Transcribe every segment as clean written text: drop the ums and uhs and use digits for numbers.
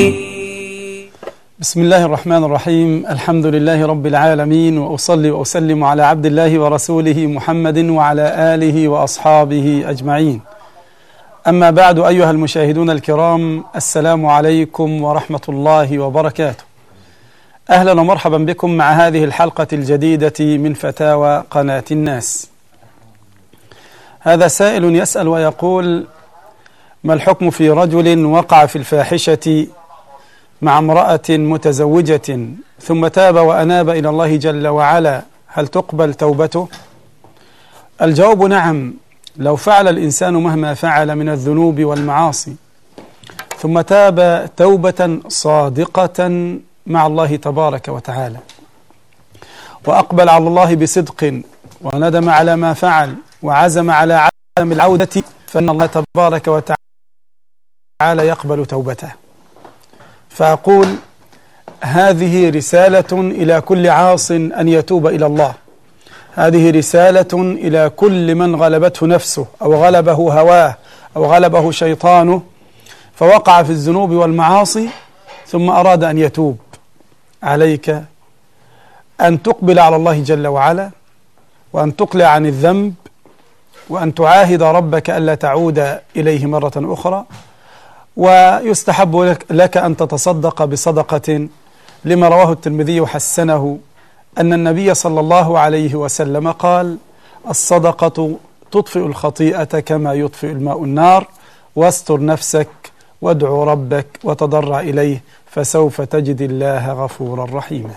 بسم الله الرحمن الرحيم. الحمد لله رب العالمين، وأصلي وأسلم على عبد الله ورسوله محمد وعلى آله وأصحابه أجمعين. أما بعد، أيها المشاهدون الكرام، السلام عليكم ورحمة الله وبركاته. أهلا ومرحبا بكم مع هذه الحلقة الجديدة من فتاوى قناة الناس. هذا سائل يسأل ويقول: ما الحكم في رجل وقع في الفاحشة مع امرأة متزوجة ثم تاب وأناب إلى الله جل وعلا، هل تقبل توبته؟ الجواب نعم، لو فعل الإنسان مهما فعل من الذنوب والمعاصي ثم تاب توبة صادقة مع الله تبارك وتعالى وأقبل على الله بصدق وندم على ما فعل وعزم على عدم العودة، فإن الله تبارك وتعالى يقبل توبته. فأقول: هذه رسالة إلى كل عاص أن يتوب إلى الله، هذه رسالة إلى كل من غلبته نفسه أو غلبه هواه أو غلبه شيطانه فوقع في الذنوب والمعاصي ثم أراد أن يتوب. عليك أن تقبل على الله جل وعلا، وأن تقلع عن الذنب، وأن تعاهد ربك ألا تعود إليه مرة أخرى. ويستحب لك أن تتصدق بصدقة، لما رواه الترمذي وحسنه أن النبي صلى الله عليه وسلم قال: الصدقة تطفئ الخطيئة كما يطفئ الماء النار، واستر نفسك وادعو ربك وتضرع إليه فسوف تجد الله غفورا رحيما.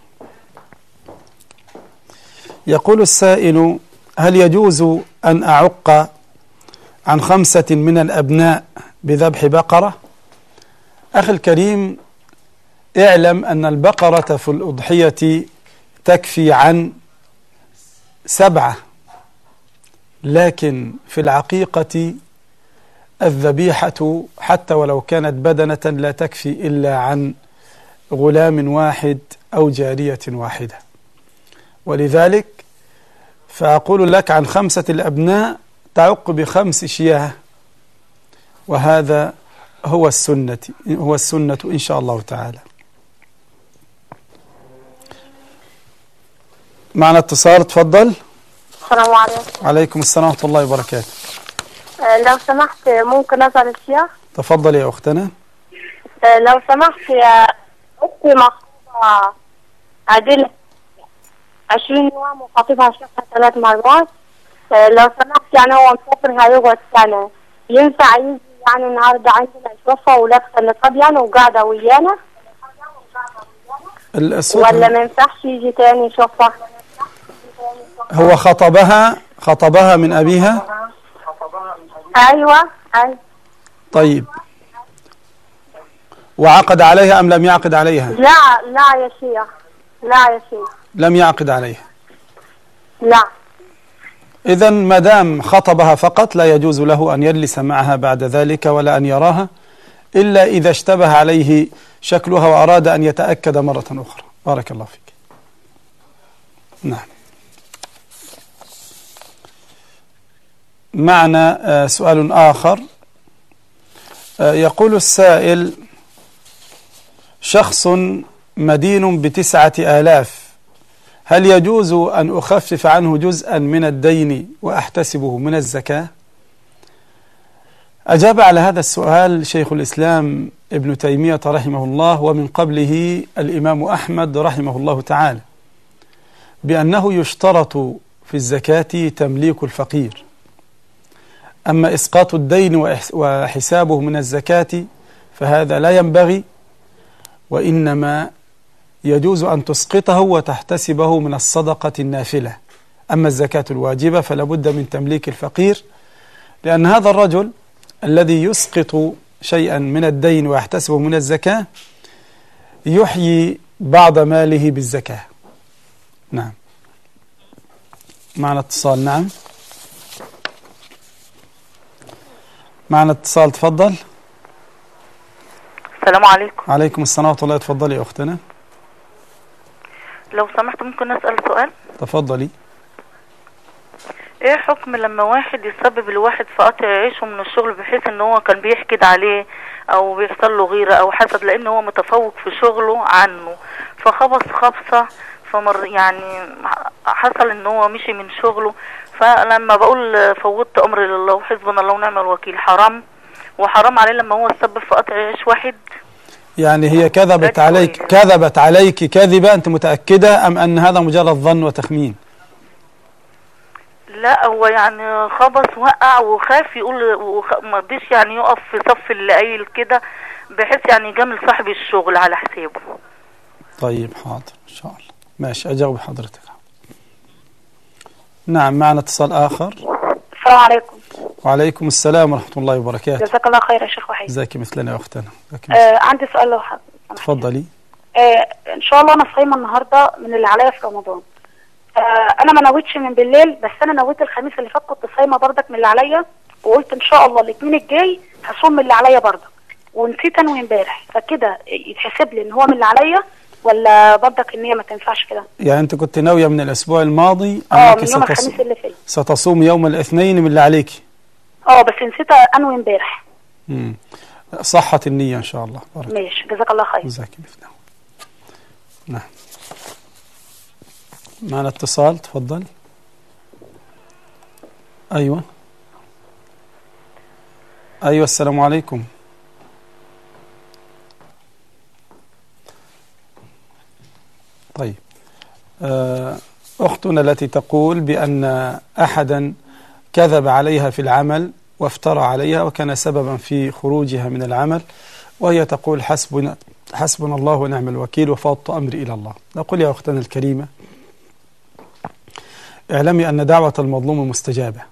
يقول السائل: هل يجوز أن أعق عن 5 من الأبناء بذبح بقرة؟ أخي الكريم، اعلم أن البقرة في الأضحية تكفي عن 7، لكن في العقيقة الذبيحة حتى ولو كانت بدنة لا تكفي إلا عن غلام واحد أو جارية واحدة. ولذلك فأقول لك عن 5 الأبناء تعق ب5 شياه، وهذا هو السنة إن شاء الله تعالى. معنا اتصال، تفضل. السلام عليكم. عليكم السلام ورحمة الله وبركاته. لو سمحت ممكن أسأل الشيخ؟ تفضل يا أختنا. لو سمحت يا أختي، مخطوبة عدل 20 يوم وخطيبها شافها 3 مرات. لو سمحت يعني هو مسافر هيقعد سنة، ينفع يجي يعني النهارده عندنا يشوفها ولابسة النقاب يعني وقاعدة ويانا، ولا ما ينفعش يجي تاني يشوفها؟ هو خطبها من أبيها؟ أيوة. طيب، وعقد عليها أم لم يعقد عليها؟ لا يا شيخ، لم يعقد عليها. لا. إذن ما دام خطبها فقط لا يجوز له أن يجلس معها بعد ذلك ولا أن يراها، إلا إذا اشتبه عليه شكلها وأراد أن يتأكد مرة أخرى. بارك الله فيك. نعم. معنا سؤال آخر. يقول السائل: شخص مدين ب9,000، هل يجوز أن أخفف عنه جزءا من الدين وأحتسبه من الزكاة؟ أجاب على هذا السؤال شيخ الإسلام ابن تيمية رحمه الله، ومن قبله الإمام أحمد رحمه الله تعالى، بأنه يشترط في الزكاة تمليك الفقير. أما إسقاط الدين وحسابه من الزكاة فهذا لا ينبغي، وإنما يجوز أن تسقطه وتحتسبه من الصدقة النافلة. أما الزكاة الواجبة فلا بد من تمليك الفقير، لأن هذا الرجل الذي يسقط شيئا من الدين ويحتسبه من الزكاة يحيي بعض ماله بالزكاة. نعم. معنا اتصال. نعم، معنا اتصال، تفضل. السلام عليكم. عليكم السلام ورحمة الله. تفضلي يا أختنا. لو سمحت ممكن أسأل سؤال؟ تفضلي. ايه حكم لما واحد يسبب لواحد في قطع عيشه من الشغل بحيث ان هو كان بيحقد عليه او بيحصل له غيرة او حسد لان هو متفوق في شغله عنه، فخبص خبصة فمر يعني حصل ان هو مشي من شغله. فلما بقول فوضت امري لله وحسبنا الله ونعم الوكيل، حرام وحرام عليه لما هو سبب في قطع عيش واحد؟ يعني هي كذبت عليك كذبة أنت متأكدة أم أن هذا مجرد ظن وتخمين؟ لا هو يعني خبص وقع وخاف يقول ما رضيش يعني يقف في صف اللي قايل كده بحيث يعني يجامل صاحب الشغل على حسابه. طيب حاضر إن شاء الله، ماشي أجاوب حضرتك. نعم، معنا اتصال آخر. السلام عليكم. وعليكم السلام ورحمة الله وبركاته. جزاك الله خير يا شيخ وحيد. جزاك مثلنا يا أختنا. عندي سؤال لو حضرتك. تفضلي. إن شاء الله أنا صايمة النهاردة من اللي عليا في رمضان. انا ما نويتش من بالليل، بس انا نويت الخميس اللي فات كنت صايمه بردك من اللي عليا، وقلت ان شاء الله الاثنين الجاي هصوم من اللي عليا بردك، ونسيت انوي امبارح، فكده يتحسب لي ان هو من اللي عليا ولا بردك ان هي ما تنفعش كده؟ يعني انت كنت ناويه من الاسبوع الماضي من يوم الخميس اللي فات ستصوم يوم الاثنين من اللي عليكي. بس نسيت انوي امبارح. صحت النيه ان شاء الله. ماشي، جزاك الله خير. جزاك مثله. نعم، معنا اتصال، تفضل. ايوه السلام عليكم. طيب، اختنا التي تقول بان احدا كذب عليها في العمل وافترى عليها وكان سببا في خروجها من العمل، وهي تقول حسبنا الله ونعم الوكيل وفوضت امري الى الله. نقول يا اختنا الكريمه، اعلمي أن دعوة المظلوم مستجابة،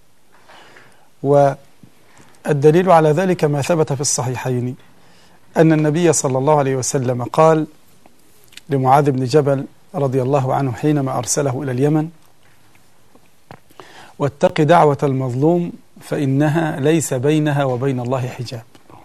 والدليل على ذلك ما ثبت في الصحيحين أن النبي صلى الله عليه وسلم قال لمعاذ بن جبل رضي الله عنه حينما أرسله إلى اليمن: واتق دعوة المظلوم فإنها ليس بينها وبين الله حجاب.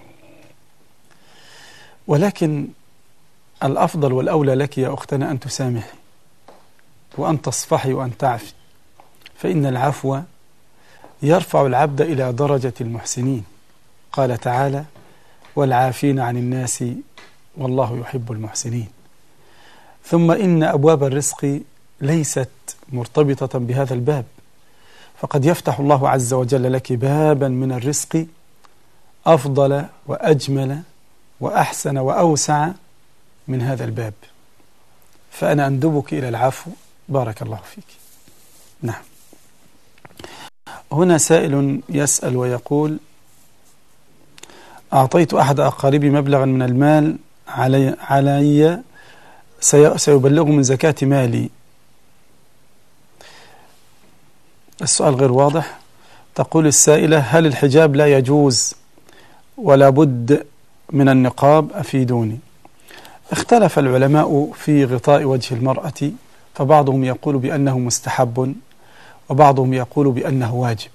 ولكن الأفضل والأولى لك يا أختنا أن تسامحي وأن تصفحي وأن تعفي، فإن العفو يرفع العبد إلى درجة المحسنين. قال تعالى: والعافين عن الناس والله يحب المحسنين. ثم إن أبواب الرزق ليست مرتبطة بهذا الباب، فقد يفتح الله عز وجل لك بابا من الرزق أفضل وأجمل وأحسن وأوسع من هذا الباب، فأنا أندبك إلى العفو. بارك الله فيك. نعم. هنا سائل يسأل ويقول: أعطيت أحد أقاربي مبلغا من المال علي سيبلغ من زكاة مالي. السؤال غير واضح. تقول السائلة: هل الحجاب لا يجوز ولا بد من النقاب؟ أفيدوني. اختلف العلماء في غطاء وجه المرأة، فبعضهم يقول بأنه مستحب وبعضهم يقول بأنه واجب.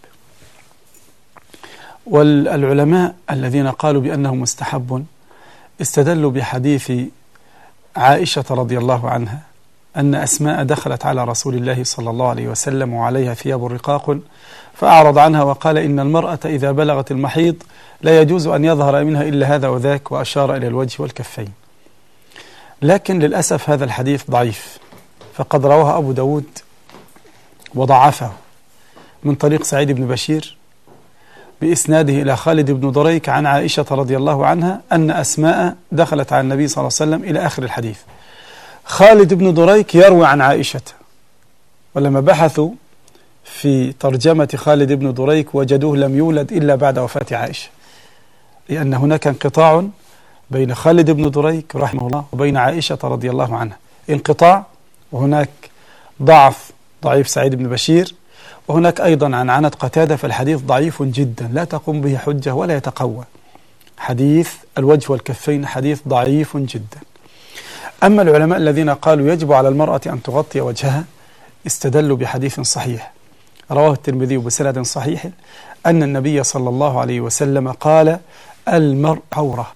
والعلماء الذين قالوا بأنه مستحب استدلوا بحديث عائشة رضي الله عنها أن أسماء دخلت على رسول الله صلى الله عليه وسلم وعليها ثياب رقاق فأعرض عنها وقال: إن المرأة إذا بلغت المحيض لا يجوز أن يظهر منها إلا هذا وذاك، وأشار إلى الوجه والكفين. لكن للأسف هذا الحديث ضعيف، فقد رواه أبو داود وضعفه من طريق سعيد بن بشير بإسناده إلى خالد بن دريك عن عائشة رضي الله عنها أن أسماء دخلت على النبي صلى الله عليه وسلم إلى آخر الحديث. خالد بن دريك يروي عن عائشة، ولما بحثوا في ترجمة خالد بن دريك وجدوه لم يولد إلا بعد وفاة عائشة، لأن هناك انقطاع بين خالد بن دريك رحمه الله وبين عائشة رضي الله عنها، انقطاع، وهناك ضعيف سعيد بن بشير، وهناك أيضا عنعنة قتادة، فالحديث ضعيف جدا لا تقوم به حجة ولا يتقوى. حديث الوجه والكفين حديث ضعيف جدا. أما العلماء الذين قالوا يجب على المرأة أن تغطي وجهها استدلوا بحديث صحيح رواه الترمذي بسند صحيح أن النبي صلى الله عليه وسلم قال: المرء عورة.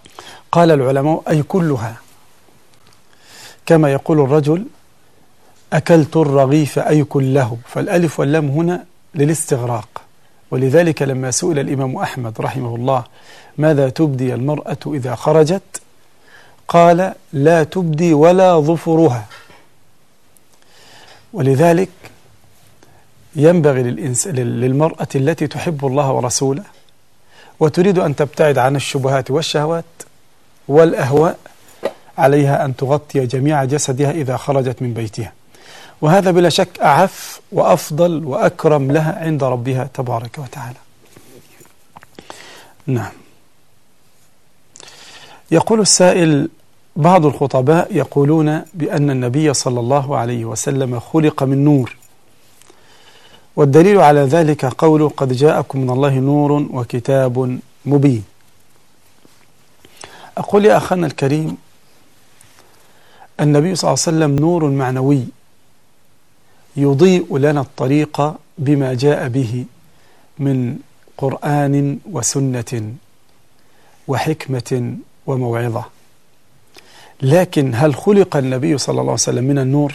قال العلماء: أي كلها، كما يقول الرجل: أكلت الرغيف أي كله، فالألف واللام هنا للاستغراق. ولذلك لما سئل الإمام أحمد رحمه الله ماذا تبدي المرأة إذا خرجت، قال لا تبدي ولا ظفرها. ولذلك ينبغي للمرأة التي تحب الله ورسوله وتريد أن تبتعد عن الشبهات والشهوات والأهواء عليها أن تغطي جميع جسدها إذا خرجت من بيتها، وهذا بلا شك أعف وأفضل وأكرم لها عند ربها تبارك وتعالى. نعم. يقول السائل: بعض الخطباء يقولون بأن النبي صلى الله عليه وسلم خلق من نور، والدليل على ذلك قوله: قد جاءكم من الله نور وكتاب مبين. أقول يا أخانا الكريم، النبي صلى الله عليه وسلم نور معنوي يضيء لنا الطريق بما جاء به من قرآن وسنة وحكمة وموعظة. لكن هل خلق النبي صلى الله عليه وسلم من النور؟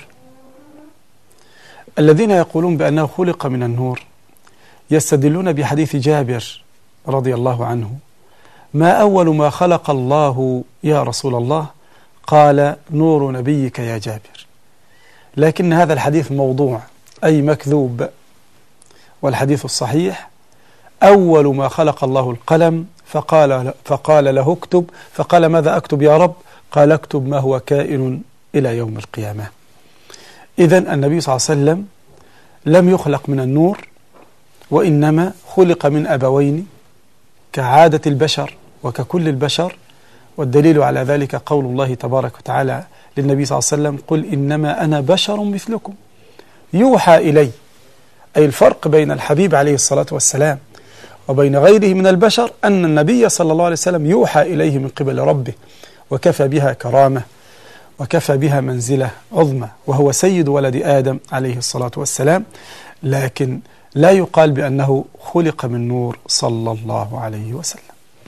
الذين يقولون بأنه خلق من النور يستدلون بحديث جابر رضي الله عنه: ما أول ما خلق الله يا رسول الله؟ قال: نور نبيك يا جابر. لكن هذا الحديث موضوع أي مكذوب، والحديث الصحيح: أول ما خلق الله القلم فقال له اكتب، فقال: ماذا أكتب يا رب؟ قال: اكتب ما هو كائن إلى يوم القيامة. إذن النبي صلى الله عليه وسلم لم يخلق من النور، وإنما خلق من أبوين كعادة البشر وككل البشر. والدليل على ذلك قول الله تبارك وتعالى للنبي صلى الله عليه وسلم: قل إنما أنا بشر مثلكم يوحى إلي. أي الفرق بين الحبيب عليه الصلاة والسلام وبين غيره من البشر أن النبي صلى الله عليه وسلم يوحى إليه من قبل ربه، وكفى بها كرامة وكفى بها منزلة عظمى، وهو سيد ولد آدم عليه الصلاة والسلام. لكن لا يقال بأنه خلق من نور صلى الله عليه وسلم.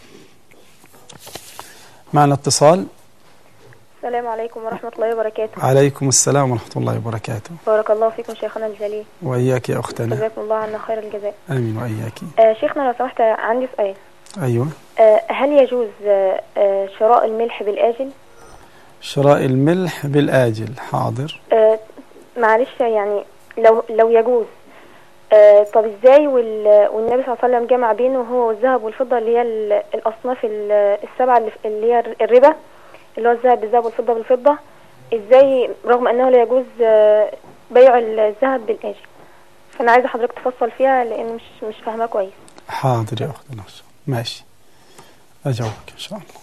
معنا اتصال. السلام عليكم ورحمة الله وبركاته. عليكم السلام ورحمة الله وبركاته. بارك الله فيكم شيخنا الجليل. وإياك يا أختنا. جزاكم الله عنا خير الجزاء. آمين وإياك. شيخنا لو سمحت عندي سؤال. أيوة. هل يجوز شراء الملح بالآجل؟ شراء الملح بالآجل، حاضر. معلش يعني لو يجوز، طب ازاي والنبي صلى الله عليه وسلم جمع بينه هو والذهب والفضة اللي هي الأصناف السبعة اللي هي الربا، اللي هو الذهب بالذهب والفضة بالفضة، ازاي رغم انه لا يجوز بيع الذهب بالآجل؟ فانا عايزه حضرتك تفصل فيها لان مش فاهمه كويس. حاضر يا اختنا، ماشي، اجاوبك ان شاء الله.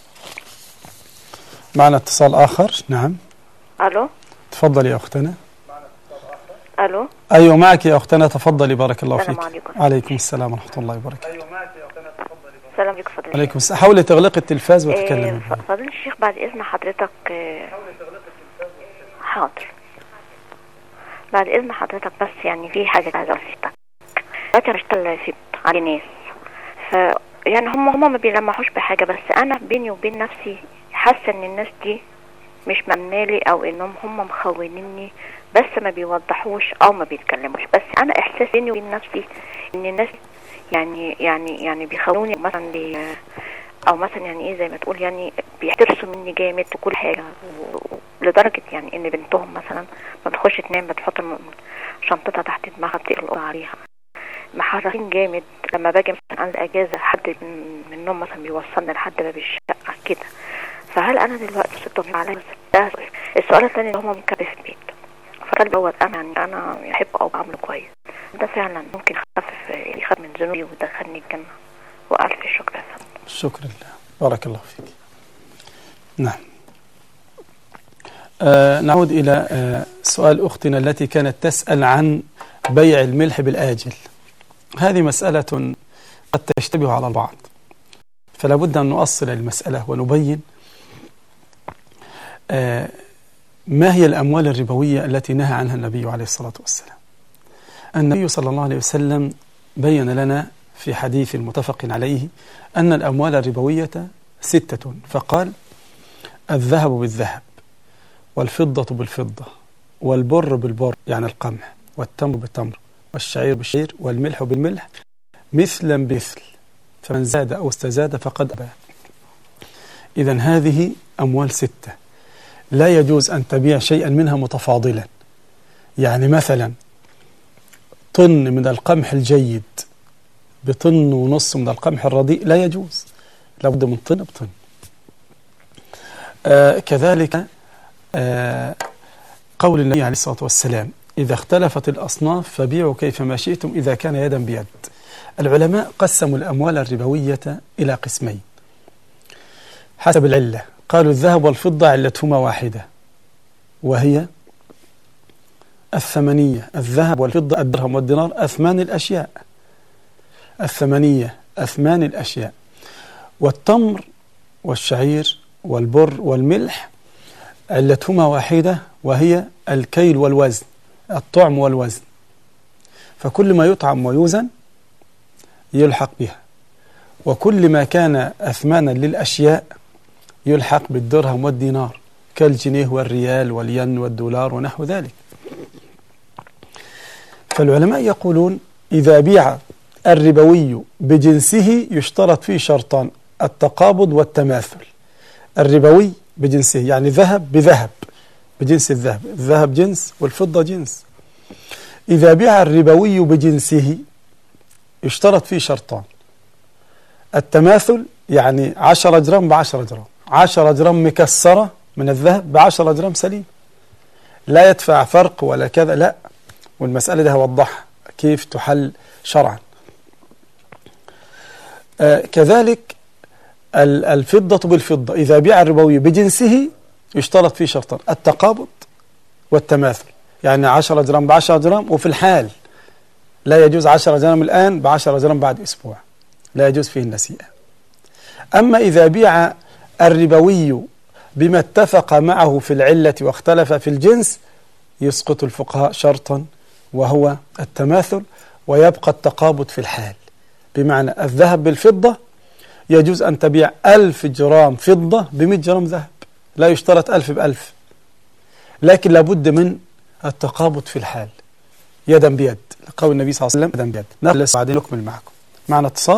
معنا اتصال اخر. نعم. الو، تفضلي يا اختنا. الو. ايوه معك يا اختنا، تفضلي. بارك الله فيك. السلام عليكم. عليكم السلام ورحمه الله وبركاته. ايوه معك يا اختنا، تفضلي. السلام عليكم. فضيلة عليكم السلام. حاولي تغلقي التلفاز وتكلمي. فضيلة الشيخ بعد اذن حضرتك. حاضر. بعد اذن حضرتك بس يعني في حاجه عايزه اقولها. دلوقتي انا بشتغل في على ناس، ف يعني هم ما بيلمحوش بحاجه، بس انا بيني وبين نفسي حاسه ان الناس دي مش مأمنالي او انهم هم مخونيني، بس ما بيوضحوش او ما بيتكلموش. بس انا احساس بيني وبين نفسي ان الناس يعني بيخونوني مثلا او مثلا يعني ايه زي ما تقول يعني بيحترسوا مني جامد وكل حاجه، لدرجه يعني ان بنتهم مثلا ما بتخش تنام بتحط شنطتها تحت دماغها بتقلق عليها، محرصين جامد. لما باجي مثلا انزل اجازه حد منهم مثلا بيوصلني لحد باب الشقه كده. فهل انا دلوقتي ستهم عليا؟ ده السؤال الثاني اللي هم مكبس في البيت، فقال دوت انا يحب او بعمله كويس، ده فعلا ممكن يخفف من ذنوبي ويدخلني الجنه. والف شكر. شكرا لله، بارك الله فيك. نعم. نعود إلى سؤال أختنا التي كانت تسأل عن بيع الملح بالآجل. هذه مسألة قد تشتبه على البعض، فلا بد أن نؤصل المسألة ونبين ما هي الأموال الربوية التي نهى عنها النبي عليه الصلاة والسلام. النبي صلى الله عليه وسلم بين لنا في حديث متفق عليه أن الأموال الربوية 6، فقال: الذهب بالذهب، والفضة بالفضة، والبر بالبر يعني القمح، والتمر بالتمر، والشعير بالشعير، والملح بالملح، مثلا بمثل، فمن زاد أو استزاد فقد أبى. إذن هذه أموال 6 لا يجوز أن تبيع شيئا منها متفاضلا. يعني مثلا طن من القمح الجيد بطن ونص من القمح الرديء لا يجوز، لابد من طن بطن. كذلك قول النبي عليه الصلاة والسلام: إذا اختلفت الأصناف فبيعوا كيفما شئتم إذا كان يدا بيد. العلماء قسموا الأموال الربوية إلى قسمين حسب العلة. قالوا الذهب والفضة علتهما واحدة، وهي الثمنية. الذهب والفضة الدرهم والدينار أثمان الأشياء، الثمنية أثمان الأشياء. والتمر والشعير والبر والملح علتهما واحدة، وهي الكيل والوزن، الطعم والوزن. فكل ما يطعم ويوزن يلحق بها، وكل ما كان أثمانا للأشياء يلحق بالدرهم والدينار، كالجنيه والريال والين والدولار ونحو ذلك. فالعلماء يقولون إذا بيع الربوي بجنسه يشترط فيه شرطان: التقابض والتماثل. الربوي بجنسه يعني ذهب بذهب بجنس الذهب، الذهب جنس والفضة جنس. إذا بيع الربوي بجنسه يشترط فيه شرطان: التماثل، يعني 10 جرام ب10 جرام، 10 جرام مكسرة من الذهب ب10 جرام سليم، لا يدفع فرق ولا كذا، لا. والمسألة ده هوضحها كيف تحل شرعا. كذلك الفضة بالفضة، إذا بيع الربوي بجنسه يشترط فيه شرطان: التقابض والتماثل، يعني 10 جرام ب10 جرام، وفي الحال لا يجوز 10 جرام الآن ب10 جرام بعد أسبوع، لا يجوز فيه النسيئة. أما إذا بيع الربوي بما اتفق معه في العلة واختلف في الجنس يسقط الفقهاء شرطا، وهو التماثل، ويبقى التقابض في الحال. بمعنى الذهب بالفضة يجوز أن تبيع 1000 جرام فضة ب100 جرام ذهب، لا يشترط 1000 ب1000، لكن لابد من التقابض في الحال يدا بيد، لقول النبي صلى الله عليه وسلم: يدا بيد. نخلص بعدين نكمل معكم. معنا اتصال.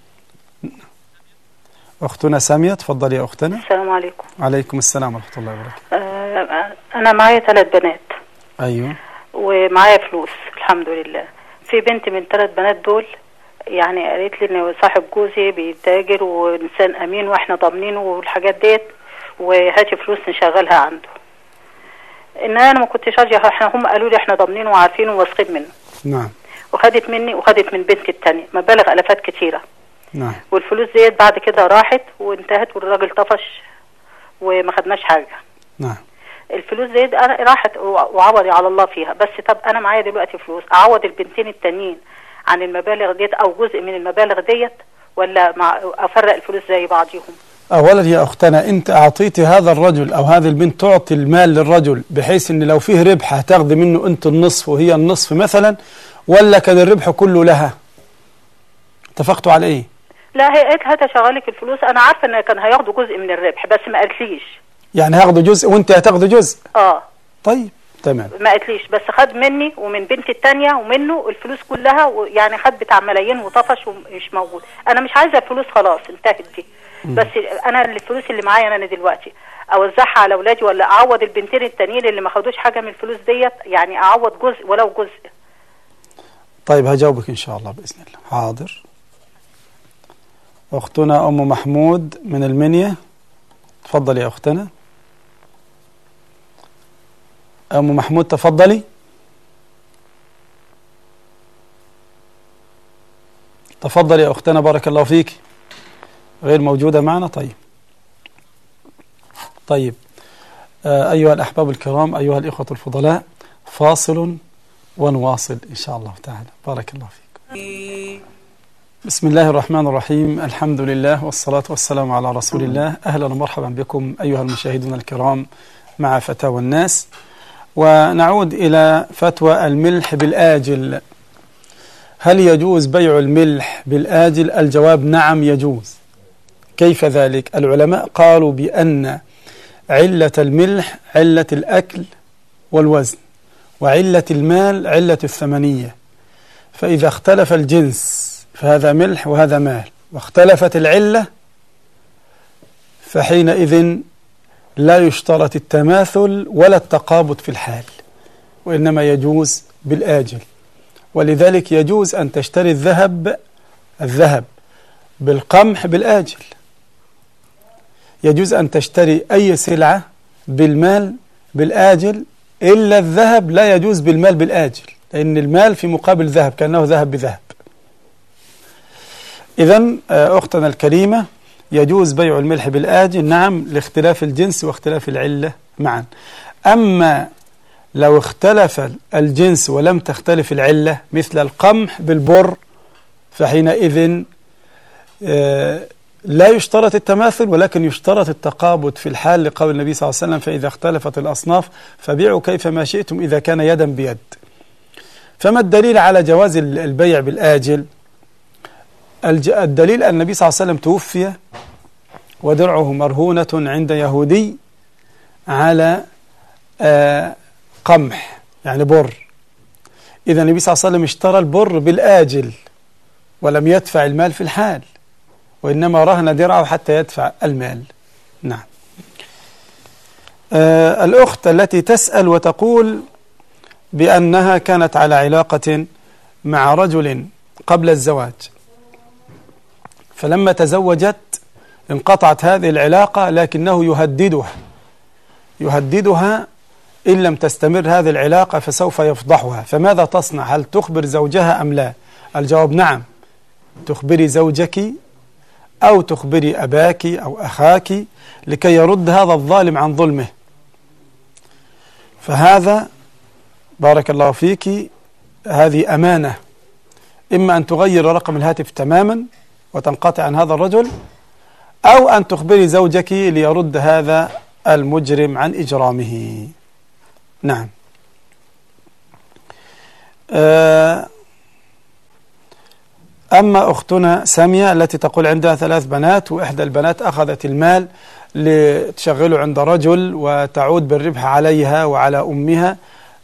أختنا سامية، تفضل يا أختنا. السلام عليكم. عليكم السلام ورحمة الله وبركاته. أنا معايا 3 بنات. أيوه. ومعايا فلوس الحمد لله. في بنت من 3 بنات دول يعني قالت لي إن صاحب جوزي بيتاجر وإنسان أمين وإحنا ضامنينه والحاجات ديت، وهاتي فلوس نشغلها عنده. إن أنا ما كنتش راضية، هم قالوا لي إحنا ضامنينه وعارفينه وواثقين منه. نعم. وخدت مني وخدت من بنتي التانية مبالغ ألفات كتيرة. نعم. والفلوس ديت بعد كده راحت وانتهت، والراجل طفش وما خدناش حاجة. نعم. الفلوس ديت راحت وعوضي على الله فيها. بس طب أنا معايا دلوقتي فلوس أعوض البنتين التانيين عن المبالغ ديت أو جزء من المبالغ ديت، ولا أفرق الفلوس زي بعضهم؟ أولا يا أختنا، أنت أعطيتي هذا الرجل أو هذه البنت تعطي المال للرجل بحيث أن لو فيه ربح هتاخذي منه أنت النصف وهي النصف مثلا، ولا كان الربح كله لها؟ اتفقتوا على إيه؟ لا، هي قالت هات اشغلك الفلوس. أنا عارفة أن كان هياخدوا جزء من الربح بس ما قالتليش. يعني هياخدوا جزء وأنت هتاخدوا جزء؟ طيب تمام. ما قالتليش، بس خد مني ومن بنتي التانية ومنه الفلوس كلها، يعني خد بتاع ملايين وطفش ومش موجود. أنا مش عايزة الفلوس، خلاص انتهت دي. بس أنا الفلوس اللي معايا أنا دلوقتي أوزعها على أولادي، ولا أعوض البنتين التانيين اللي ما خدوش حاجة من الفلوس ديت، يعني أعوض جزء ولو جزء؟ طيب هجاوبك إن شاء الله بإذن الله. حاضر. أختنا أم محمود من المنيا، تفضلي يا أختنا. أم محمود تفضلي. تفضلي يا أختنا، بارك الله فيك. غير موجودة معنا. طيب أيها الأحباب الكرام، أيها الإخوة الفضلاء، فاصل ونواصل إن شاء الله تعالى. بارك الله فيكم. بسم الله الرحمن الرحيم، الحمد لله والصلاة والسلام على رسول الله. أهلا ومرحبا بكم أيها المشاهدون الكرام مع فتاوى الناس، ونعود إلى فتوى الملح بالآجل. هل يجوز بيع الملح بالآجل؟ الجواب نعم يجوز. كيف ذلك؟ العلماء قالوا بأن علة الملح علة الأكل والوزن، وعلة المال علة الثمنية. فإذا اختلف الجنس فهذا ملح وهذا مال، واختلفت العلة فحينئذ لا يشترط التماثل ولا التقابض في الحال، وإنما يجوز بالآجل. ولذلك يجوز أن تشتري الذهب بالقمح بالآجل، يجوز أن تشتري أي سلعة بالمال بالآجل، إلا الذهب لا يجوز بالمال بالآجل، لأن المال في مقابل ذهب كأنه ذهب بذهب. إذن أختنا الكريمة يجوز بيع الملح بالآجل، نعم، لاختلاف الجنس واختلاف العلة معا. أما لو اختلف الجنس ولم تختلف العلة مثل القمح بالبر فحينئذ لا يشترط التماثل ولكن يشترط التقابض في الحال، لقول النبي صلى الله عليه وسلم: فإذا اختلفت الأصناف فبيعوا كيفما شئتم إذا كان يدا بيد. فما الدليل على جواز البيع بالآجل؟ الدليل أن النبي صلى الله عليه وسلم توفي ودرعه مرهونة عند يهودي على قمح يعني بر. إذا النبي صلى الله عليه وسلم اشترى البر بالآجل ولم يدفع المال في الحال، وإنما رهن درعه حتى يدفع المال. نعم. الأخت التي تسأل وتقول بأنها كانت على علاقة مع رجل قبل الزواج، فلما تزوجت انقطعت هذه العلاقة، لكنه يهددها إن لم تستمر هذه العلاقة فسوف يفضحها، فماذا تصنع؟ هل تخبر زوجها أم لا؟ الجواب نعم، تخبري زوجك أو تخبري أباك أو أخاك لكي يرد هذا الظالم عن ظلمه. فهذا بارك الله فيك هذه أمانة، إما أن تغير رقم الهاتف تماما وتنقطع عن هذا الرجل، أو أن تخبري زوجك ليرد هذا المجرم عن إجرامه. نعم. أما أختنا سامية التي تقول عندها 3 بنات وإحدى البنات أخذت المال لتشغله عند رجل وتعود بالربح عليها وعلى أمها،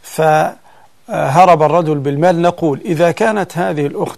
فهرب الرجل بالمال، نقول إذا كانت هذه الأخت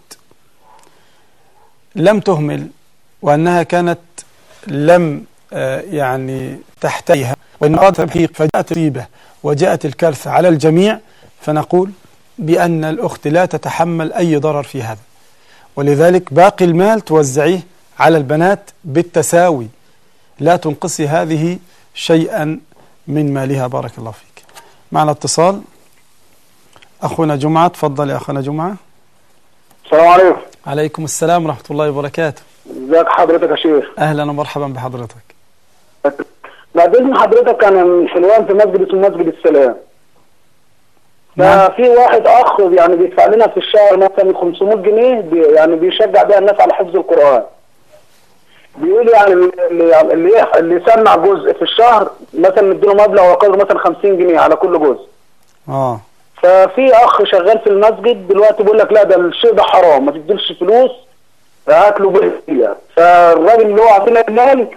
لم تهمل وأنها كانت لم يعني تحتيها وإن أرادت تبحيق فجاءت الريبة وجاءت الكارثة على الجميع، فنقول بأن الأخت لا تتحمل أي ضرر في هذا، ولذلك باقي المال توزعيه على البنات بالتساوي، لا تنقصي هذه شيئا من مالها. بارك الله فيك. معنا اتصال أخونا جمعة. تفضل يا أخونا جمعة. السلام عليكم. عليكم السلام ورحمة الله وبركاته. ازيك حضرتك يا شيخ؟ أهلا ومرحبا بحضرتك. بعد إذن حضرتك أنا من حلوان في مسجد اسمه مسجد السلام. ففي واحد أخ يعني بيدفع لنا في الشهر مثلا 500 جنيه يعني بيشجع بيها الناس على حفظ القرآن. بيقول يعني اللي يسمع جزء في الشهر مثلا نديله مبلغ وقدره مثلا 50 جنيه على كل جزء. ففي أخ شغال في المسجد دلوقتي بيقول لك لا ده الشيء ده حرام، ما تديلش فلوس هات له بهدية. فالراجل اللي هو عطينا المال.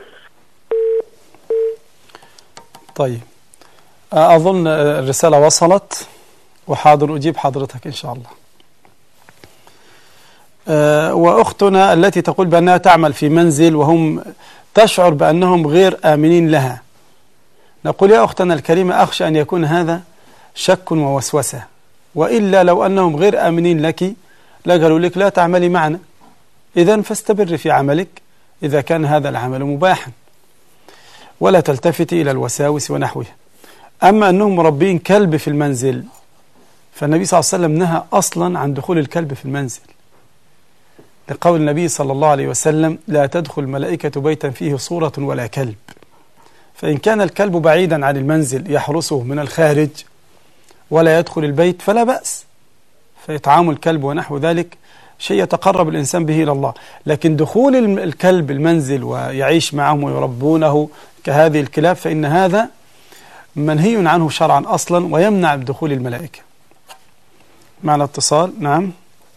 طيب أظن الرسالة وصلت وحاضر أجيب حضرتك إن شاء الله. وأختنا التي تقول بأنها تعمل في منزل وهم تشعر بأنهم غير آمنين لها، نقول يا أختنا الكريمة أخشى أن يكون هذا شك ووسوسة، وإلا لو أنهم غير آمنين لك لقالوا لك لا تعملي معنا، إذن فاستبر في عملك إذا كان هذا العمل مباحا، ولا تلتفتي إلى الوساوس ونحوها. أما أنهم مربين كلب في المنزل، فالنبي صلى الله عليه وسلم نهى أصلا عن دخول الكلب في المنزل، لقول النبي صلى الله عليه وسلم لا تدخل الملائكة بيتا فيه صورة ولا كلب. فإن كان الكلب بعيدا عن المنزل يحرسه من الخارج ولا يدخل البيت فلا بأس، فإطعام الكلب ونحو ذلك شيء يتقرب الإنسان به إلى الله. لكن دخول الكلب المنزل ويعيش معهم ويربونه كهذه الكلاب فإن هذا منهي عنه شرعا أصلا ويمنع بدخول الملائكة. معنا اتصال. نعم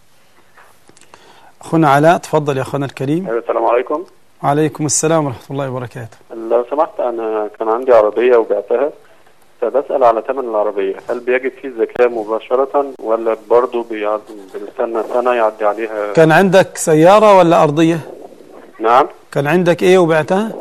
أخونا علاء. تفضل يا أخونا الكريم. السلام عليكم. وعليكم السلام ورحمة الله وبركاته. لو سمحت أنا كان عندي عربية وبعتها، بسأل على ثمن العربية، هل بيجب فيه الزكاة مباشرة ولا برضه بنستنى سنة يعدي عليها؟ كان عندك سيارة ولا أرضية؟ نعم. كان عندك إيه وبعتها؟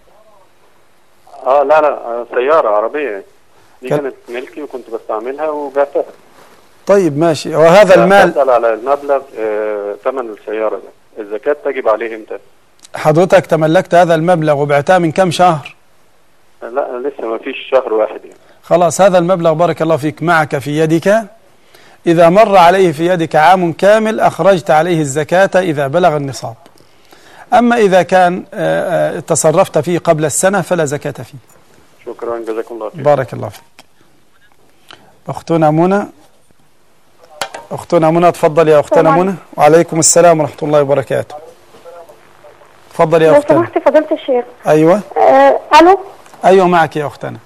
لا سيارة عربية دي كانت ملكي وكنت بستعملها وبعتها. طيب ماشي. وهذا المال بسأل على المبلغ ثمن السيارة ده الزكاة تجب عليه امتى؟ حضرتك تملكت هذا المبلغ وبعتها من كم شهر؟ لا لسه ما فيش شهر واحد يعني. خلاص هذا المبلغ بارك الله فيك معك في يدك، إذا مر عليه في يدك عام كامل أخرجت عليه الزكاة إذا بلغ النصاب. أما إذا كان تصرفت فيه قبل السنة فلا زكاة فيه. شكرا جزاكم الله خير. بارك الله فيك. أختنا منى تفضل يا أختنا منى. وعليكم السلام ورحمة الله وبركاته. تفضل يا أختنا. لو سمحت فضيلة الشيخ. أيوة. ألو. أيوة معك يا أختنا.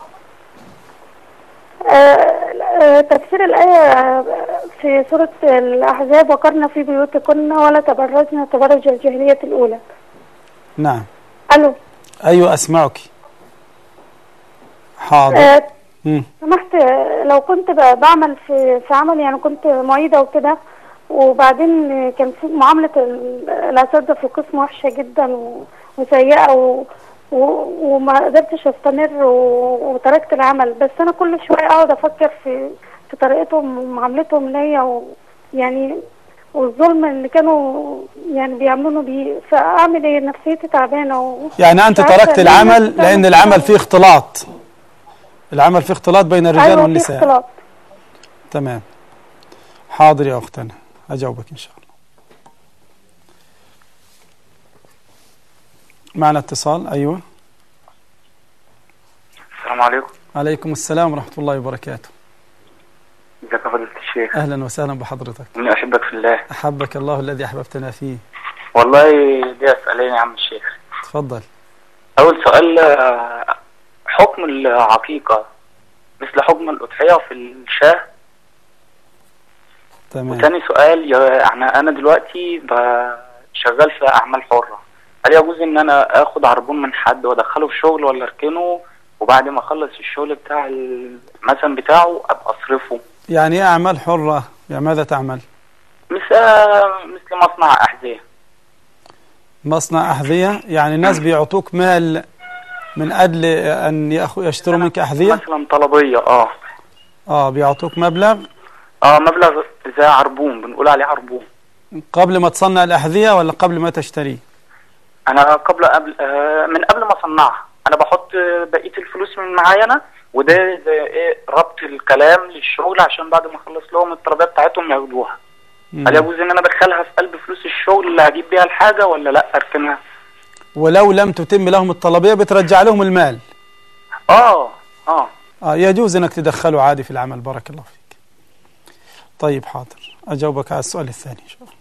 تفسير الآية في سورة الأحزاب وقرنا في بيوتكن ولا تبرجن تبرج الجاهلية الأولى. نعم. ألو. أيوة أسمعك. حاضر. سمحت لو كنت بعمل في عمل يعني كنت معيدة وكده، وبعدين كان في معاملة الأساتذة في القسم وحشة جدا وسيئة وما قدرتش استمر وتركت العمل. بس انا كل شويه اقعد افكر في طريقتهم ومعاملتهم ليا يعني والظلم اللي كانوا يعني بيعملونه بيه، فاعمل ايه؟ نفسيتي تعبانه يعني انت تركت العمل لان العمل فيه اختلاط. العمل فيه اختلاط بين الرجال والنساء. فيه اختلاط. تمام. حاضر يا اختنا اجاوبك ان شاء الله. معنا اتصال. أيوة. السلام عليكم. عليكم السلام ورحمة الله وبركاته. ازيك يا فضيلة الشيخ؟ أهلا وسهلا بحضرتك. إني أحبك في الله. أحبك الله الذي أحببتنا فيه. والله لي أسألين يا عم الشيخ. تفضل. أول سؤال، حكم العقيقة مثل حكم الأضحية في الشاه؟ تمام. وثاني سؤال، يعني أنا دلوقتي شغال في أعمال حرة، هل يجوز ان انا اخد عربون من حد وادخله في شغل ولا اركنه وبعد ما اخلص الشغل بتاع مثلا بتاعه ابقى اصرفه؟ يعني ايه اعمال حرة؟ يعني ماذا تعمل؟ مثل مصنع احذية. مصنع احذية يعني الناس بيعطوك مال من اجل ان يشتروا منك احذية؟ مثلا طلبية. بيعطوك مبلغ. مبلغ زي عربون، بنقول عليه عربون. قبل ما تصنع الاحذية ولا قبل ما تشتري؟ انا من قبل ما اصنعها انا بحط بقيه الفلوس من معايا انا، وده زي ايه ربط الكلام للشغل عشان بعد ما اخلص لهم الطلبات بتاعتهم ياخدوها. هل يجوز ان انا ادخلها في قلب فلوس الشغل اللي هجيب بيها الحاجه ولا لا اركنها؟ ولو لم تتم لهم الطلبيه بترجع لهم المال. يجوز انك تدخله عادي في العمل. بارك الله فيك. طيب حاضر اجاوبك على السؤال الثاني ان شاء الله.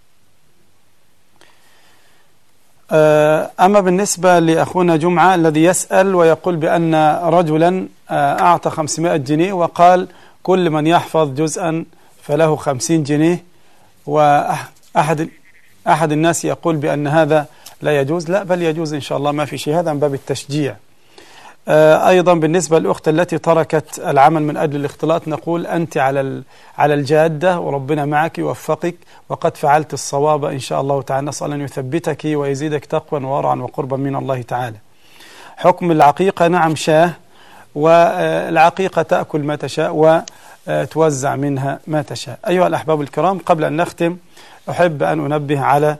أما بالنسبة لأخونا جمعة الذي يسأل ويقول بأن رجلا أعطى 500 جنيه وقال كل من يحفظ جزءا فله 50 جنيه، وأحد الناس يقول بأن هذا لا يجوز. لا، بل يجوز إن شاء الله، ما في شيء، هذا من باب التشجيع. أيضا بالنسبة للأخت التي تركت العمل من أجل الاختلاط نقول أنت على الجادة وربنا معك يوفقك، وقد فعلت الصواب إن شاء الله تعالى. نسأل أن يثبتك ويزيدك تقوى وورعا وقربا من الله تعالى. حكم العقيقة، نعم شاه، والعقيقة تأكل ما تشاء وتوزع منها ما تشاء. أيها الأحباب الكرام، قبل أن نختم أحب أن أنبه على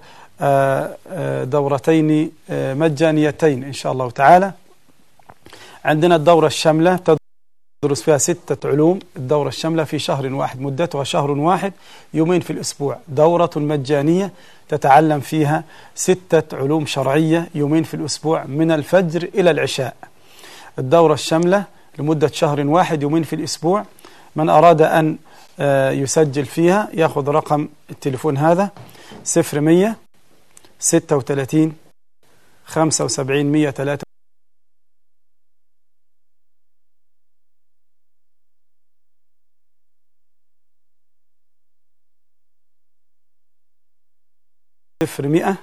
دورتين مجانيتين إن شاء الله تعالى. عندنا الدورة الشاملة تدرس فيها 6 علوم. الدورة الشاملة في شهر واحد، مدتها شهر واحد، يومين في الأسبوع. دورة مجانية تتعلم فيها 6 علوم شرعية، يومين في الأسبوع من الفجر إلى العشاء. الدورة الشاملة لمدة شهر واحد، يومين في الأسبوع. من أراد أن يسجل فيها يأخذ رقم التليفون هذا 0100 36 75 103 0100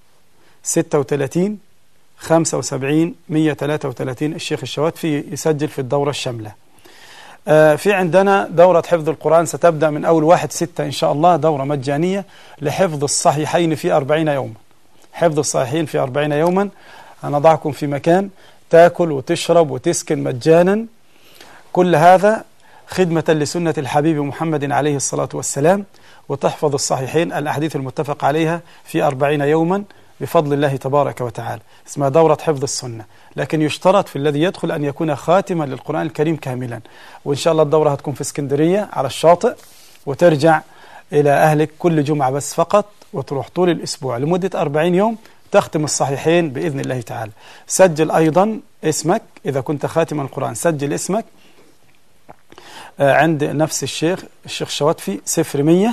36 75 133. الشيخ الشواتفي يسجل في الدورة الشاملة. في عندنا دورة حفظ القرآن ستبدأ من أول 1/6 إن شاء الله، دورة مجانية لحفظ الصحيحين في 40 يوما. حفظ الصحيحين في 40 يوما. هنضعكم في مكان تاكل وتشرب وتسكن مجانا، كل هذا خدمة لسنة الحبيب محمد عليه الصلاة والسلام، وتحفظ الصحيحين الأحاديث المتفق عليها في 40 يوما بفضل الله تبارك وتعالى. اسمها دورة حفظ السنة، لكن يشترط في الذي يدخل أن يكون خاتما للقرآن الكريم كاملا. وإن شاء الله الدورة هتكون في اسكندرية على الشاطئ، وترجع إلى أهلك كل جمعة بس فقط، وتروح طول الأسبوع لمدة 40 يوم تختم الصحيحين بإذن الله تعالى. سجل أيضا اسمك إذا كنت خاتما القرآن، سجل اسمك عند نفس الشيخ شواتفي 0100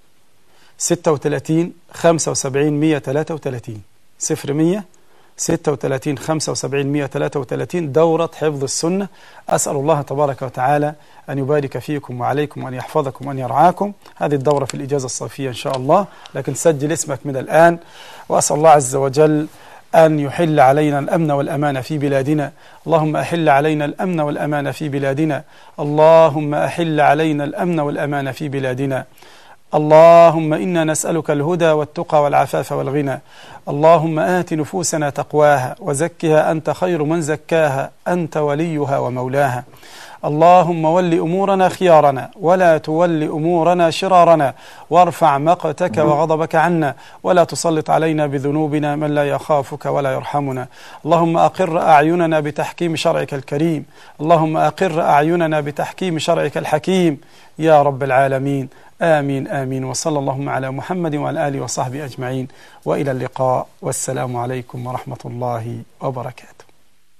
36 75 133 0100 36 75 133 دورة حفظ السنة. أسأل الله تبارك وتعالى أن يبارك فيكم وعليكم وأن يحفظكم وأن يرعاكم. هذه الدورة في الإجازة الصيفية إن شاء الله، لكن سجل اسمك من الآن. وأسأل الله عز وجل أن يحل علينا الأمن والأمان في بلادنا. اللهم أحل علينا الأمن والأمان في بلادنا. اللهم أحل علينا الأمن والأمان في بلادنا. اللهم إنا نسألك الهدى والتقى والعفاف والغنى. اللهم آت نفوسنا تقواها وزكها أنت خير من زكاها، أنت وليها ومولاها. اللهم ول أمورنا خيارنا ولا تول أمورنا شرارنا، وارفع مقتك وغضبك عنا، ولا تسلط علينا بذنوبنا من لا يخافك ولا يرحمنا. اللهم أقر أعيننا بتحكيم شرعك الكريم. اللهم أقر أعيننا بتحكيم شرعك الحكيم يا رب العالمين. آمين آمين. وصلى اللهم على محمد وعلى آله وصحبه أجمعين، وإلى اللقاء، والسلام عليكم ورحمة الله وبركاته.